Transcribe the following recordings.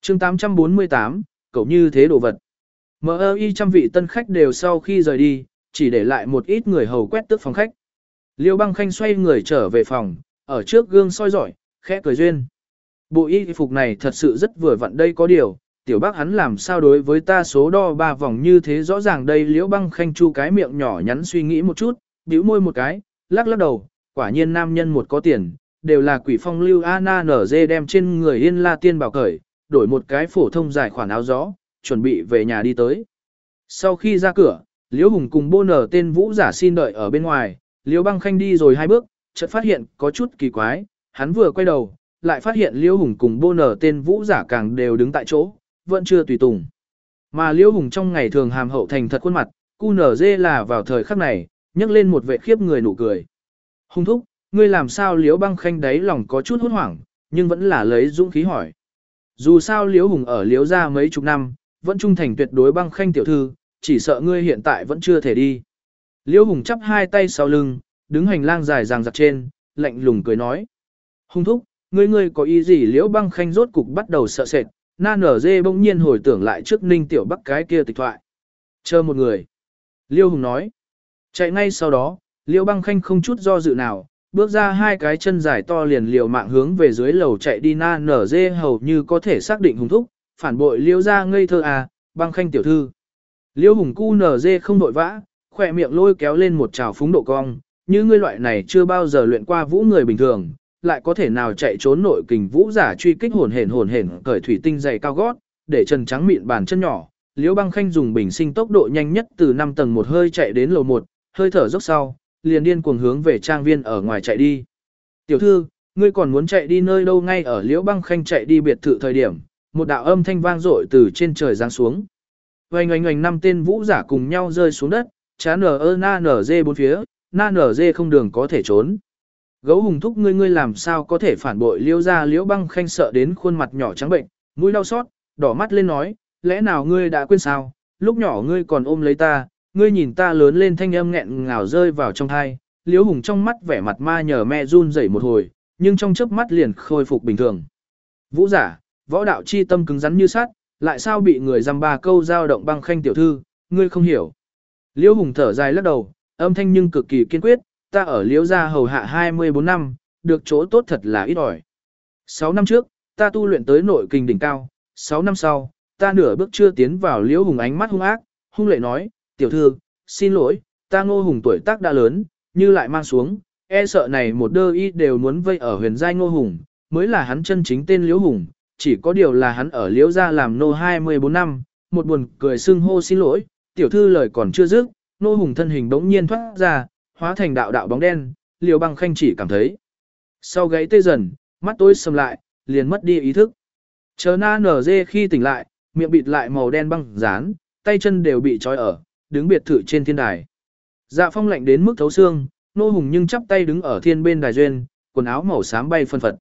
chương 848, cậu như thế đồ vật. MI trăm vị tân khách đều sau khi rời đi, chỉ để lại một ít người hầu quét tước phòng khách. Liêu Băng Khanh xoay người trở về phòng, ở trước gương soi rọi, khẽ cười duyên. Bộ y phục này thật sự rất vừa vặn đây có điều, tiểu bác hắn làm sao đối với ta số đo 3 vòng như thế rõ ràng đây. Liễu Băng Khanh chu cái miệng nhỏ nhắn suy nghĩ một chút, bĩu môi một cái, lắc lắc đầu, quả nhiên nam nhân một có tiền, đều là quỷ phong lưu ANZ đem trên người Yên La Tiên bảo cởi, đổi một cái phổ thông dài khoản áo gió, chuẩn bị về nhà đi tới. Sau khi ra cửa, Liễu Hùng cùng Bô Nở tên Vũ giả xin đợi ở bên ngoài, Liễu Băng Khanh đi rồi 2 bước, chợt phát hiện có chút kỳ quái, hắn vừa quay đầu, lại phát hiện Liễu Hùng cùng Bô Nở tên Vũ giả càng đều đứng tại chỗ, vẫn chưa tùy tùng. Mà Liễu Hùng trong ngày thường hàm hậu thành thật khuôn mặt, QNZ là vào thời khắc này, nhấc lên một vệ khiếp người nụ cười. Hùng thúc, ngươi làm sao? Liễu Băng Khanh đáy lòng có chút hốt hoảng, nhưng vẫn là lấy dũng khí hỏi. Dù sao Liễu Hùng ở Liễu gia mấy chục năm, vẫn trung thành tuyệt đối Băng Khanh tiểu thư, chỉ sợ ngươi hiện tại vẫn chưa thể đi. Liễu Hùng chắp hai tay sau lưng, đứng hành lang dài dằng dặc trên, lạnh lùng cười nói. Hùng thúc, ngươi có ý gì? Liễu Băng Khanh rốt cục bắt đầu sợ sệt, nở dê bỗng nhiên hồi tưởng lại trước Ninh Tiểu Bắc cái kia tịch thoại. Chờ một người. Liễu Hùng nói. Chạy ngay sau đó, Liễu Băng Khanh không chút do dự nào, bước ra 2 cái chân dài to liền liều mạng hướng về dưới lầu chạy đi. Nở dê hầu như có thể xác định Hùng thúc, phản bội Liễu gia ngây thơ à, Băng Khanh tiểu thư. Liễu Hùng QNZ không đội vã, khỏe miệng lôi kéo lên một trào phúng độ cong, như ngươi loại này chưa bao giờ luyện qua vũ người bình thường, lại có thể nào chạy trốn nội kình vũ giả truy kích hồn hển cởi thủy tinh dày cao gót, để chân trắng mịn bàn chân nhỏ. Liễu Băng Khanh dùng bình sinh tốc độ nhanh nhất từ 5 tầng một hơi chạy đến lầu 1, hơi thở dốc sau, liền điên cuồng hướng về trang viên ở ngoài chạy đi. Tiểu thư, ngươi còn muốn chạy đi nơi đâu? Ngay ở Liễu Băng Khanh chạy đi biệt thự thời điểm, một đạo âm thanh vang dội từ trên trời giáng xuống. Oanh oanh oanh 5 tên vũ giả cùng nhau rơi xuống đất, chán nở dê bốn phía, nở dê không đường có thể trốn. Gấu Hùng thúc, ngươi làm sao có thể phản bội Liễu gia? Liễu Băng Khanh sợ đến khuôn mặt nhỏ trắng bệnh, mũi đau xót, đỏ mắt lên nói, lẽ nào ngươi đã quên sao? Lúc nhỏ ngươi còn ôm lấy ta, ngươi nhìn ta lớn lên. Thanh âm nghẹn ngào rơi vào trong tai. Liễu Hùng trong mắt vẻ mặt ma nhờ me run rẩy một hồi, nhưng trong chớp mắt liền khôi phục bình thường. Vũ giả, võ đạo chi tâm cứng rắn như sắt, lại sao bị người dăm ba câu dao động? Băng Khanh tiểu thư, ngươi không hiểu. Liễu Hùng thở dài lắc đầu, âm thanh nhưng cực kỳ kiên quyết, ta ở Liễu gia hầu hạ 24 năm, được chỗ tốt thật là ít ỏi. 6 năm trước, ta tu luyện tới nội kình đỉnh cao, 6 năm sau, ta nửa bước chưa tiến vào. Liễu Hùng ánh mắt hung ác, hung lệ nói, tiểu thư, xin lỗi, ta Ngô Hùng tuổi tác đã lớn, như lại mang xuống, e sợ này một đơ y đều muốn vây ở huyền giai. Ngô Hùng, mới là hắn chân chính tên Liễu Hùng, chỉ có điều là hắn ở Liễu gia làm nô 24 năm, một buồn cười xưng hô xin lỗi, tiểu thư lời còn chưa dứt, Ngô Hùng thân hình bỗng nhiên thoát ra, hóa thành đạo đạo bóng đen. Liễu Băng Khanh chỉ cảm thấy sau gáy tê dần, mắt tối sầm lại, liền mất đi ý thức. Chờ nở dê khi tỉnh lại, miệng bịt lại màu đen băng dán, tay chân đều bị trói ở, đứng biệt thự trên thiên đài. Dạ phong lạnh đến mức thấu xương, Ngô Hùng nhưng chắp tay đứng ở thiên bên đài duyên, quần áo màu xám bay phân phật.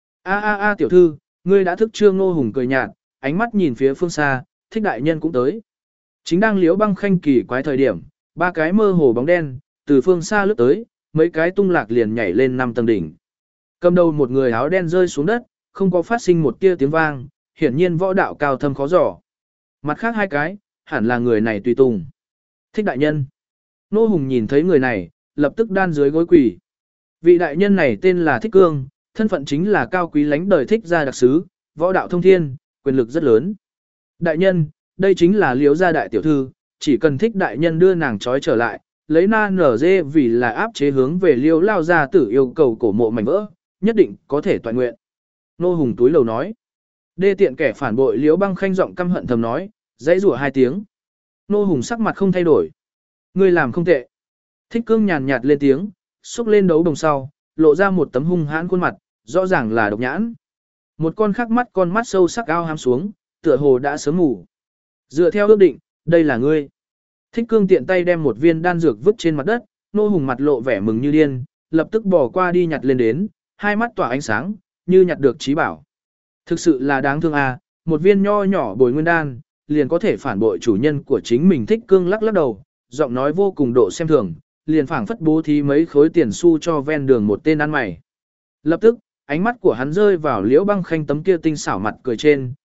A tiểu thư, ngươi đã thức chưa? Ngô Hùng cười nhạt, ánh mắt nhìn phía phương xa, Thích đại nhân cũng tới. Chính đang Liễu Băng Khanh kỳ quái thời điểm, 3 cái mơ hồ bóng đen từ phương xa lướt tới, mấy cái tung lạc liền nhảy lên 5 tầng đỉnh. Cầm đầu một người áo đen rơi xuống đất, không có phát sinh một tia tiếng vang, hiển nhiên võ đạo cao thâm khó dò. Mặt khác 2 cái, hẳn là người này tùy tùng. Thích đại nhân. Ngô Hùng nhìn thấy người này, lập tức đan dưới gối quỳ. Vị đại nhân này tên là Thích Cương, thân phận chính là cao quý lãnh đời Thích gia đặc sứ, võ đạo thông thiên, quyền lực rất lớn. Đại nhân, đây chính là Liễu gia đại tiểu thư, chỉ cần Thích đại nhân đưa nàng trói trở lại, lấy nở dê vì là áp chế hướng về Liễu lao gia tử yêu cầu cổ mộ mảnh vỡ, nhất định có thể toàn nguyện. Ngô Hùng túi lầu nói. Đê tiện kẻ phản bội. Liễu Băng Khanh giọng căm hận thầm nói, dãy rủa 2 tiếng. Ngô Hùng sắc mặt không thay đổi. Ngươi làm không tệ. Thích Cương nhàn nhạt lên tiếng, xúc lên đấu đồng sau, lộ ra một tấm hung hãn khuôn mặt, rõ ràng là độc nhãn. Một con khác mắt con mắt sâu sắc ao hám xuống, tựa hồ đã sớm ngủ. Dựa theo ước định, đây là ngươi. Thích Cương tiện tay đem một viên đan dược vứt trên mặt đất, Ngô Hùng mặt lộ vẻ mừng như điên, lập tức bỏ qua đi nhặt lên đến, 2 mắt tỏa ánh sáng, như nhặt được trí bảo. Thực sự là đáng thương à, một viên nho nhỏ bồi nguyên đan, liền có thể phản bội chủ nhân của chính mình. Thích Cương lắc lắc đầu, giọng nói vô cùng độ xem thường, liền phảng phất bố thí mấy khối tiền xu cho ven đường một tên ăn mày. Lập tức, ánh mắt của hắn rơi vào Liễu Băng Khanh tấm kia tinh xảo mặt cười trên,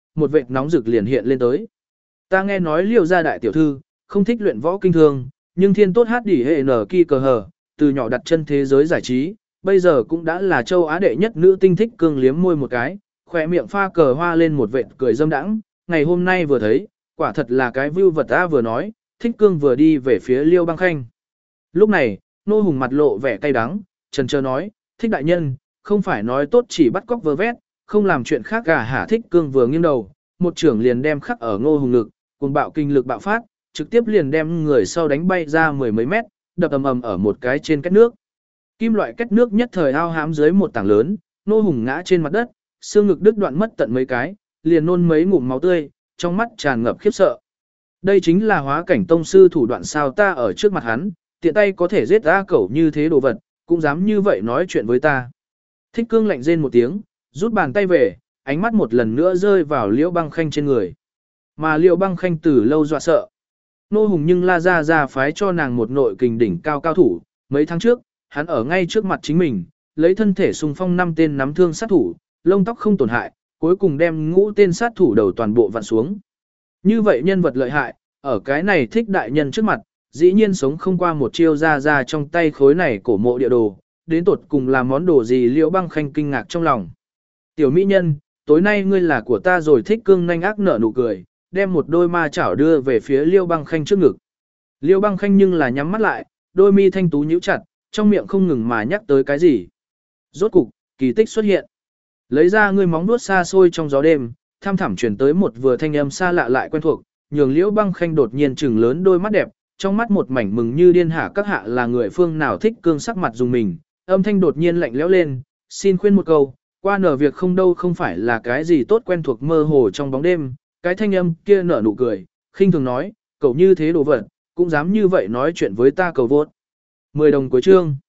một vệt nóng rực liền hiện lên tới. Ta nghe nói Liêu gia đại tiểu thư, không thích luyện võ kinh thương, nhưng thiên tốt hát đỉ hệ nở kỳ cờ hờ, từ nhỏ đặt chân thế giới giải trí, bây giờ cũng đã là châu Á đệ nhất nữ tinh thích cương liếm môi một cái, khỏe miệng pha cờ hoa lên một vệt cười dâm đãng, ngày hôm nay vừa thấy, quả thật là cái view vật ta vừa nói, thích cương vừa đi về phía Liêu Băng Khanh. Lúc này, Nô Hùng mặt lộ vẻ cay đắng, trần trơ nói, thích đại nhân, không phải nói tốt chỉ bắt cóc vơ vét, không làm chuyện khác cả hả. Thích cương vừa nghiêng đầu, một trưởng liền đem khắc ở Ngô Hùng ngực, cùng bạo kinh lực bạo phát, trực tiếp liền đem người sau đánh bay ra mười mấy mét, đập ầm ầm ở một cái trên két nước. Kim loại két nước nhất thời ao hám dưới một tảng lớn, Nô Hùng ngã trên mặt đất, xương ngực đứt đoạn mất tận mấy cái, liền nôn mấy ngụm máu tươi, trong mắt tràn ngập khiếp sợ. Đây chính là hóa cảnh tông sư thủ đoạn sao, ta ở trước mặt hắn, tiện tay có thể giết ta cẩu như thế đồ vật, cũng dám như vậy nói chuyện với ta. Thích cương lạnh rên một tiếng, rút bàn tay về, ánh mắt một lần nữa rơi vào Liễu Băng Khanh trên người. Mà Liễu Băng Khanh từ lâu dọa sợ. Nô Hùng nhưng la ra phái cho nàng một nội kình đỉnh cao cao thủ, mấy tháng trước, hắn ở ngay trước mặt chính mình, lấy thân thể xung phong 5 tên nắm thương sát thủ, lông tóc không tổn hại, cuối cùng đem ngũ tên sát thủ đầu toàn bộ vặn xuống. Như vậy nhân vật lợi hại, ở cái này thích đại nhân trước mặt, dĩ nhiên sống không qua một chiêu ra trong tay khối này cổ mộ địa đồ, đến tột cùng là món đồ gì. Liễu Băng Khanh kinh ngạc trong lòng. Tiểu mỹ nhân, tối nay ngươi là của ta rồi. Thích cương nhanh ác nở nụ cười, đem một đôi ma chảo đưa về phía Liễu Băng Khanh trước ngực. Liễu Băng Khanh nhưng là nhắm mắt lại, đôi mi thanh tú nhíu chặt, trong miệng không ngừng mà nhắc tới cái gì. Rốt cục, kỳ tích xuất hiện. Lấy ra ngươi móng vuốt xa xôi trong gió đêm, tham thẳm truyền tới một vừa thanh âm xa lạ lại quen thuộc, nhường Liễu Băng Khanh đột nhiên trừng lớn đôi mắt đẹp, trong mắt một mảnh mừng như điên hả. Các hạ là người phương nào? Thích cương sắc mặt dùng mình, âm thanh đột nhiên lạnh lẽo lên, xin khuyên một câu, qua nở việc không đâu không phải là cái gì tốt quen thuộc mơ hồ trong bóng đêm. Cái thanh âm kia nở nụ cười, khinh thường nói, cậu như thế đồ vật, cũng dám như vậy nói chuyện với ta cầu vốt. 10 đồng cuối chương.